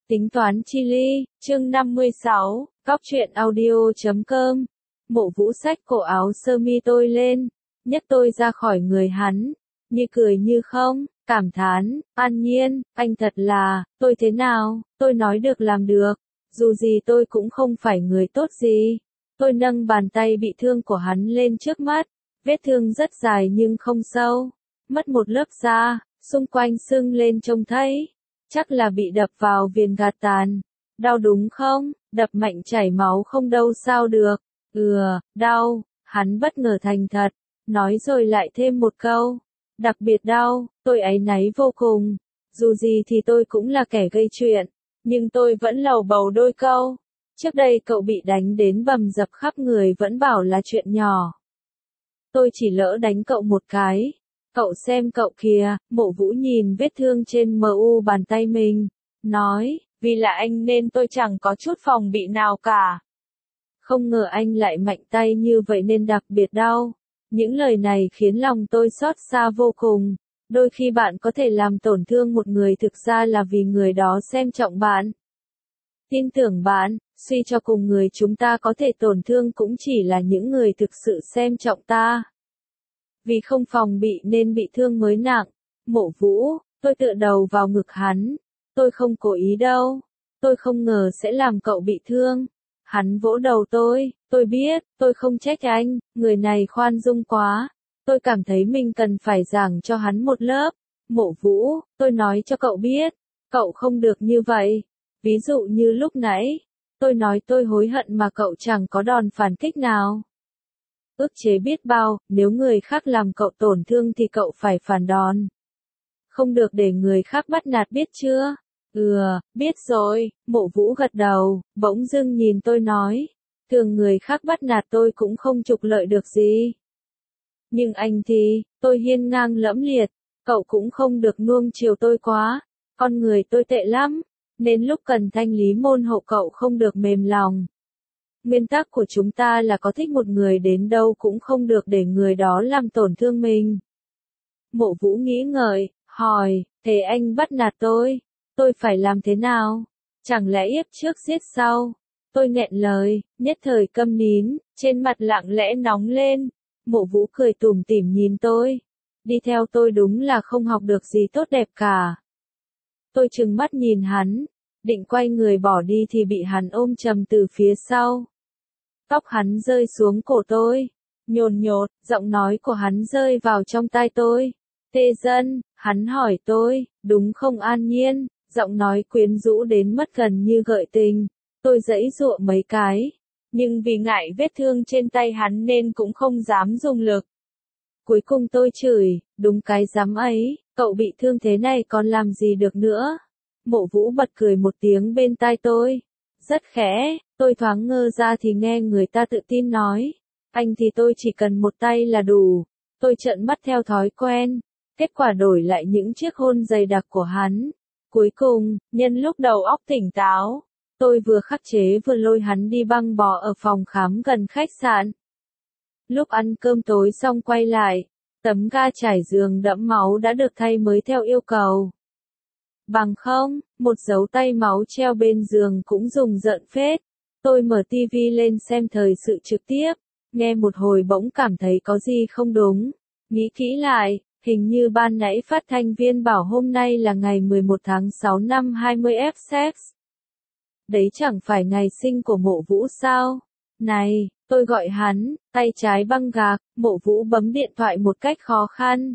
Tính toán chi ly, chương 56, Cóc truyện audio.com. Mộ Vũ xách cổ áo sơ mi tôi lên, nhấc tôi ra khỏi người hắn, như cười như không, cảm thán, An Nhiên, anh thật là, tôi thế nào, tôi nói được làm được, dù gì tôi cũng không phải người tốt gì. Tôi nâng bàn tay bị thương của hắn lên trước mắt, vết thương rất dài nhưng không sâu, mất một lớp da, xung quanh sưng lên trông thấy. Chắc là bị đập vào viền gạt tàn. Đau đúng không? Đập mạnh chảy máu không đâu sao được. Đau. Hắn bất ngờ thành thật. Nói rồi lại thêm một câu. Đặc biệt đau, tôi áy náy vô cùng. Dù gì thì tôi cũng là kẻ gây chuyện. Nhưng tôi vẫn lầu bầu đôi câu. Trước đây cậu bị đánh đến bầm dập khắp người vẫn bảo là chuyện nhỏ. Tôi chỉ lỡ đánh cậu một cái. Cậu xem cậu kìa, Mộ Vũ nhìn vết thương trên mu bàn tay mình, nói, vì là anh nên tôi chẳng có chút phòng bị nào cả. Không ngờ anh lại mạnh tay như vậy nên đặc biệt đau. Những lời này khiến lòng tôi xót xa vô cùng. Đôi khi bạn có thể làm tổn thương một người thực ra là vì người đó xem trọng bạn. Tin tưởng bạn, suy cho cùng người chúng ta có thể tổn thương cũng chỉ là những người thực sự xem trọng ta. Vì không phòng bị nên bị thương mới nặng. Mộ Vũ, tôi tựa đầu vào ngực hắn. Tôi không cố ý đâu. Tôi không ngờ sẽ làm cậu bị thương. Hắn vỗ đầu tôi biết, tôi không trách anh, người này khoan dung quá. Tôi cảm thấy mình cần phải giảng cho hắn một lớp. Mộ Vũ, tôi nói cho cậu biết, cậu không được như vậy. Ví dụ như lúc nãy, tôi nói tôi hối hận mà cậu chẳng có đòn phản kích nào. Ức chế biết bao, nếu người khác làm cậu tổn thương thì cậu phải phản đòn. Không được để người khác bắt nạt biết chưa? Biết rồi, Mộ Vũ gật đầu, bỗng dưng nhìn tôi nói. Thường người khác bắt nạt tôi cũng không trục lợi được gì. Nhưng anh thì, tôi hiên ngang lẫm liệt, cậu cũng không được nuông chiều tôi quá. Con người tôi tệ lắm, nên lúc cần thanh lý môn hộ cậu không được mềm lòng. Nguyên tắc của chúng ta là có thích một người đến đâu cũng không được để người đó làm tổn thương mình. Mộ Vũ nghĩ ngợi, hỏi, thế anh bắt nạt tôi phải làm thế nào? Chẳng lẽ yếp trước giết sau? Tôi nghẹn lời, nhất thời câm nín, trên mặt lặng lẽ nóng lên. Mộ Vũ cười tủm tỉm nhìn tôi. Đi theo tôi đúng là không học được gì tốt đẹp cả. Tôi trừng mắt nhìn hắn, định quay người bỏ đi thì bị hắn ôm chầm từ phía sau. Tóc hắn rơi xuống cổ tôi, nhồn nhột, giọng nói của hắn rơi vào trong tai tôi. Tê Dân, hắn hỏi tôi, đúng không An Nhiên, giọng nói quyến rũ đến mất gần như gợi tình. Tôi giãy giụa mấy cái, nhưng vì ngại vết thương trên tay hắn nên cũng không dám dùng lực. Cuối cùng tôi chửi, đúng cái dám ấy, cậu bị thương thế này còn làm gì được nữa. Mộ Vũ bật cười một tiếng bên tai tôi. Rất khẽ, tôi thoáng ngơ ra thì nghe người ta tự tin nói. Anh thì tôi chỉ cần một tay là đủ. Tôi trợn mắt theo thói quen. Kết quả đổi lại những chiếc hôn dày đặc của hắn. Cuối cùng, nhân lúc đầu óc tỉnh táo, tôi vừa khắc chế vừa lôi hắn đi băng bó ở phòng khám gần khách sạn. Lúc ăn cơm tối xong quay lại, tấm ga trải giường đẫm máu đã được thay mới theo yêu cầu. Bằng không, một dấu tay máu treo bên giường cũng rùng rợn phết. Tôi mở tivi lên xem thời sự trực tiếp, nghe một hồi bỗng cảm thấy có gì không đúng. Nghĩ kỹ lại, hình như ban nãy phát thanh viên bảo hôm nay là ngày 11 tháng 6 năm 20 F-Sex. Đấy chẳng phải ngày sinh của Mộ Vũ sao? Này, tôi gọi hắn, tay trái băng gạc, Mộ Vũ bấm điện thoại một cách khó khăn.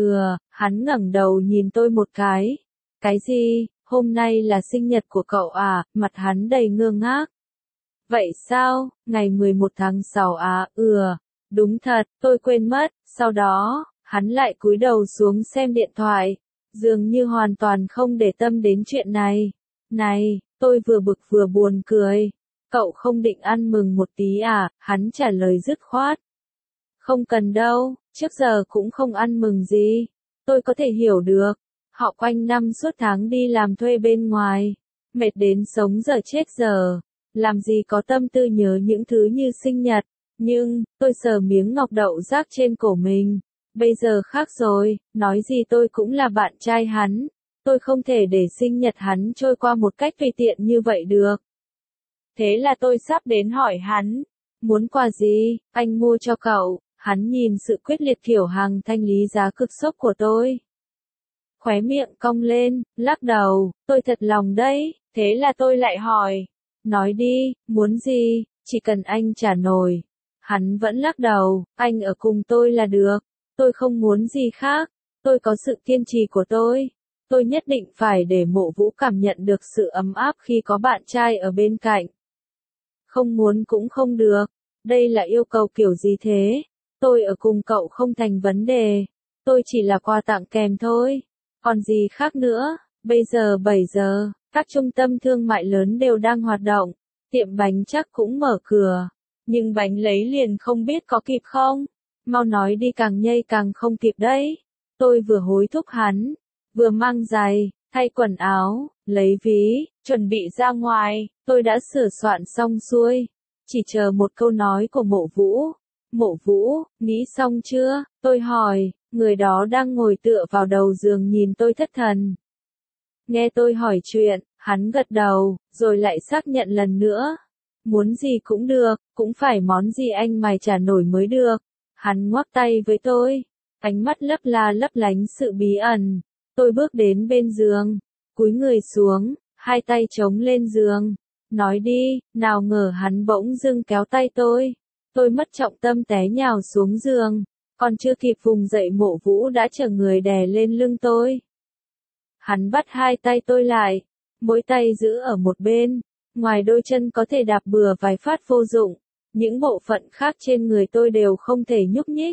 Hắn ngẩng đầu nhìn tôi một cái. Cái gì, hôm nay là sinh nhật của cậu à, mặt hắn đầy ngơ ngác. Vậy sao, ngày 11 tháng 6 à, đúng thật, tôi quên mất, sau đó, hắn lại cúi đầu xuống xem điện thoại, dường như hoàn toàn không để tâm đến chuyện này. Này, tôi vừa bực vừa buồn cười, cậu không định ăn mừng một tí à, hắn trả lời dứt khoát. Không cần đâu, trước giờ cũng không ăn mừng gì, tôi có thể hiểu được. Họ quanh năm suốt tháng đi làm thuê bên ngoài, mệt đến sống giờ chết giờ, làm gì có tâm tư nhớ những thứ như sinh nhật, nhưng, tôi sờ miếng ngọc đậu rác trên cổ mình, bây giờ khác rồi, nói gì tôi cũng là bạn trai hắn, tôi không thể để sinh nhật hắn trôi qua một cách tùy tiện như vậy được. Thế là tôi sắp đến hỏi hắn, muốn quà gì, anh mua cho cậu, hắn nhìn sự quyết liệt kiểu hàng thanh lý giá cực sốc của tôi. Khóe miệng cong lên, lắc đầu, tôi thật lòng đấy, thế là tôi lại hỏi, nói đi, muốn gì, chỉ cần anh trả nổi. Hắn vẫn lắc đầu, anh ở cùng tôi là được, tôi không muốn gì khác, tôi có sự kiên trì của tôi nhất định phải để Mộ Vũ cảm nhận được sự ấm áp khi có bạn trai ở bên cạnh. Không muốn cũng không được, đây là yêu cầu kiểu gì thế, tôi ở cùng cậu không thành vấn đề, tôi chỉ là quà tặng kèm thôi, còn gì khác nữa, bây giờ 7 giờ, các trung tâm thương mại lớn đều đang hoạt động, tiệm bánh chắc cũng mở cửa, nhưng bánh lấy liền không biết có kịp không, mau nói đi càng nhây càng không kịp đấy, tôi vừa hối thúc hắn, vừa mang giày, thay quần áo, lấy ví, chuẩn bị ra ngoài, tôi đã sửa soạn xong xuôi, chỉ chờ một câu nói của Mộ Vũ. Mộ Vũ, nghĩ xong chưa? Tôi hỏi, người đó đang ngồi tựa vào đầu giường nhìn tôi thất thần. Nghe tôi hỏi chuyện, hắn gật đầu, rồi lại xác nhận lần nữa. Muốn gì cũng được, cũng phải món gì anh mày trả nổi mới được. Hắn ngoắc tay với tôi, ánh mắt lấp la lấp lánh sự bí ẩn. Tôi bước đến bên giường, cúi người xuống, hai tay chống lên giường. Nói đi, nào ngờ hắn bỗng dưng kéo tay tôi. Tôi mất trọng tâm té nhào xuống giường, còn chưa kịp vùng dậy Mộ Vũ đã chở người đè lên lưng tôi. Hắn bắt hai tay tôi lại, mỗi tay giữ ở một bên, ngoài đôi chân có thể đạp bừa vài phát vô dụng, những bộ phận khác trên người tôi đều không thể nhúc nhích.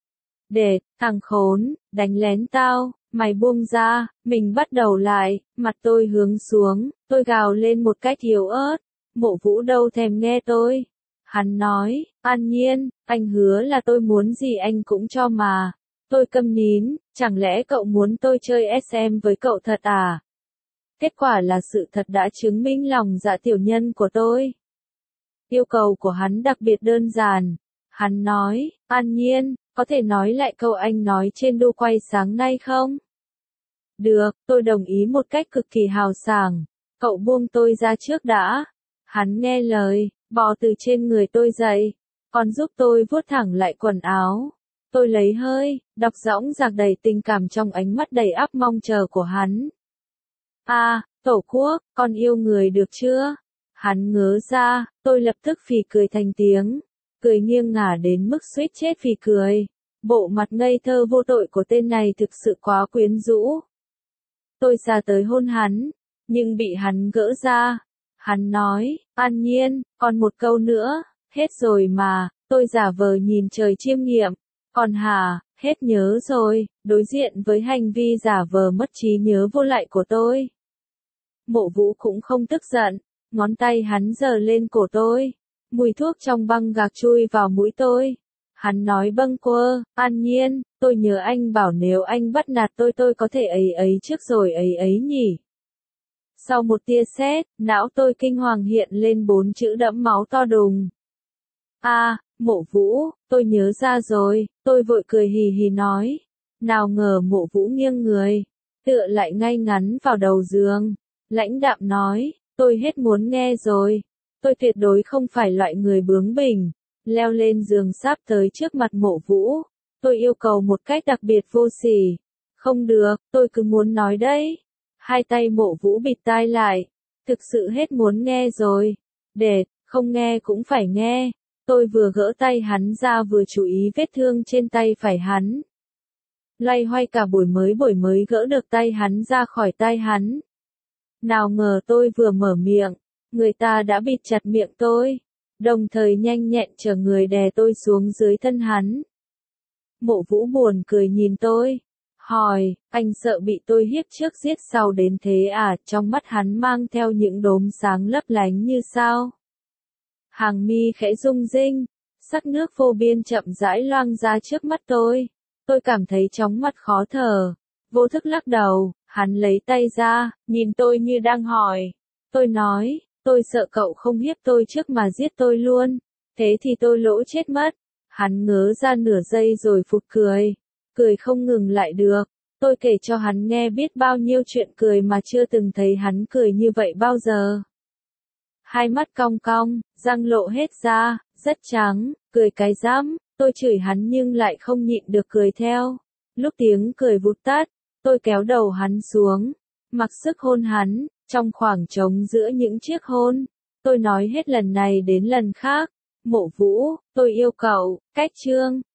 Để, thằng khốn, đánh lén tao, mày buông ra, mình bắt đầu lại, mặt tôi hướng xuống, tôi gào lên một cách yếu ớt, Mộ Vũ đâu thèm nghe tôi. Hắn nói, An Nhiên, anh hứa là tôi muốn gì anh cũng cho mà. Tôi câm nín, chẳng lẽ cậu muốn tôi chơi SM với cậu thật à? Kết quả là sự thật đã chứng minh lòng dạ tiểu nhân của tôi. Yêu cầu của hắn đặc biệt đơn giản. Hắn nói, An Nhiên, có thể nói lại câu anh nói trên đu quay sáng nay không? Được, tôi đồng ý một cách cực kỳ hào sảng. Cậu buông tôi ra trước đã. Hắn nghe lời, bò từ trên người tôi dậy, còn giúp tôi vuốt thẳng lại quần áo. Tôi lấy hơi, đọc dõng dạc đầy tình cảm trong ánh mắt đầy áp mong chờ của hắn. À, Tổ quốc, con yêu người được chưa? Hắn ngớ ra, tôi lập tức phì cười thành tiếng. Cười nghiêng ngả đến mức suýt chết vì cười. Bộ mặt ngây thơ vô tội của tên này thực sự quá quyến rũ. Tôi ra tới hôn hắn, nhưng bị hắn gỡ ra. Hắn nói, An Nhiên, còn một câu nữa, hết rồi mà, tôi giả vờ nhìn trời chiêm nghiệm. Còn hả, hết nhớ rồi, đối diện với hành vi giả vờ mất trí nhớ vô lại của tôi. Mộ Vũ cũng không tức giận, ngón tay hắn giở lên cổ tôi, mùi thuốc trong băng gạc chui vào mũi tôi. Hắn nói bâng quơ, An Nhiên, tôi nhớ anh bảo nếu anh bắt nạt tôi có thể ấy trước rồi ấy nhỉ. Sau một tia sét, não tôi kinh hoàng hiện lên 4 chữ đẫm máu to đùng. À, Mộ Vũ, tôi nhớ ra rồi, tôi vội cười hì hì nói. Nào ngờ Mộ Vũ nghiêng người, tựa lại ngay ngắn vào đầu giường. Lãnh đạm nói, tôi hết muốn nghe rồi. Tôi tuyệt đối không phải loại người bướng bỉnh. Leo lên giường sáp tới trước mặt Mộ Vũ. Tôi yêu cầu một cách đặc biệt vô sỉ. Không được, tôi cứ muốn nói đấy. Hai tay Mộ Vũ bịt tai lại. Thực sự hết muốn nghe rồi. Để, không nghe cũng phải nghe. Tôi vừa gỡ tay hắn ra vừa chú ý vết thương trên tay phải hắn. Loay hoay cả buổi mới gỡ được tay hắn ra khỏi tay hắn. Nào ngờ tôi vừa mở miệng, người ta đã bịt chặt miệng tôi, đồng thời nhanh nhẹn chở người đè tôi xuống dưới thân hắn. Mộ Vũ buồn cười nhìn tôi, hỏi, anh sợ bị tôi hiếp trước giết sau đến thế à? Trong mắt hắn mang theo những đốm sáng lấp lánh như sao. Hàng mi khẽ rung rinh, sắc nước vô biên chậm rãi loang ra trước mắt tôi cảm thấy chóng mặt khó thở, vô thức lắc đầu. Hắn lấy tay ra, nhìn tôi như đang hỏi. Tôi nói, tôi sợ cậu không hiếp tôi trước mà giết tôi luôn. Thế thì tôi lỗ chết mất. Hắn ngớ ra nửa giây rồi phụt cười. Cười không ngừng lại được. Tôi kể cho hắn nghe biết bao nhiêu chuyện cười mà chưa từng thấy hắn cười như vậy bao giờ. Hai mắt cong cong, răng lộ hết ra, rất trắng, cười cái rắm, tôi chửi hắn nhưng lại không nhịn được cười theo. Lúc tiếng cười vụt tắt, tôi kéo đầu hắn xuống, mặc sức hôn hắn, trong khoảng trống giữa những chiếc hôn. Tôi nói hết lần này đến lần khác, Mộ Vũ, tôi yêu cậu, cách chương.